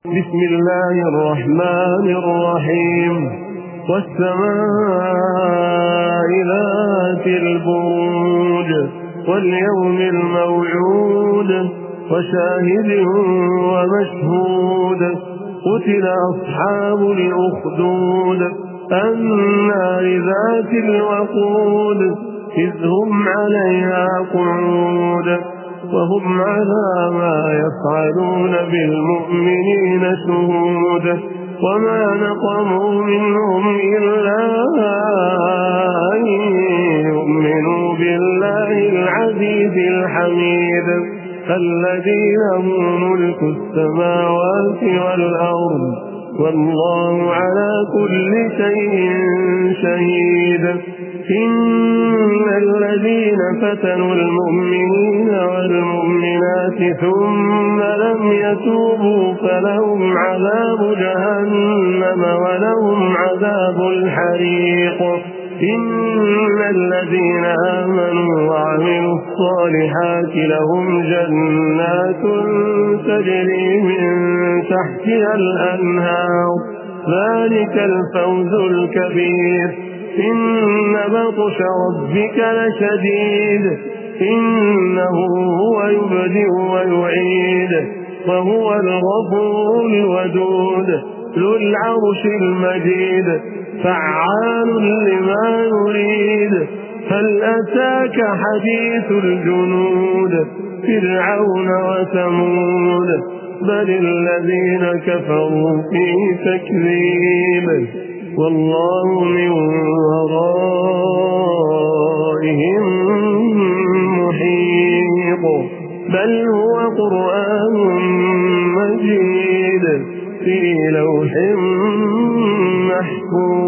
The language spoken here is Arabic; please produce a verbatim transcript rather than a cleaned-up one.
بسم الله الرحمن الرحيم. والسماء ذات البروج واليوم الموعود وشاهد ومشهود. قتل أصحاب الأخدود النار ذات الوقود إذ هم عليها قعود وهم على ما يفعلون بالمؤمنين شهود. وما نقموا منهم إلا أن يؤمنوا بالله العزيز الحميد الذي له ملك السماوات والأرض والله على كل شيء شهيد. إن الذين فتنوا المؤمنين والمؤمنات ثم لم يتوبوا فلهم عذاب جهنم ولهم عذاب الحريق. إن الذين آمنوا وعملوا الصالحات لهم جنات تجري من تحتها الأنهار ذلك الفوز الكبير. إن بطش ربك لشديد إنه هو يبدئ ويعيد وهو الغفور الودود ذو العرش المجيد فعال لما يريد. هل أتاك حديث الجنود فرعون وثمود بل الذين كفروا في تكذيب والله من ورائهم محيط. بل هو قرآن مجيد في لوح محفوظ.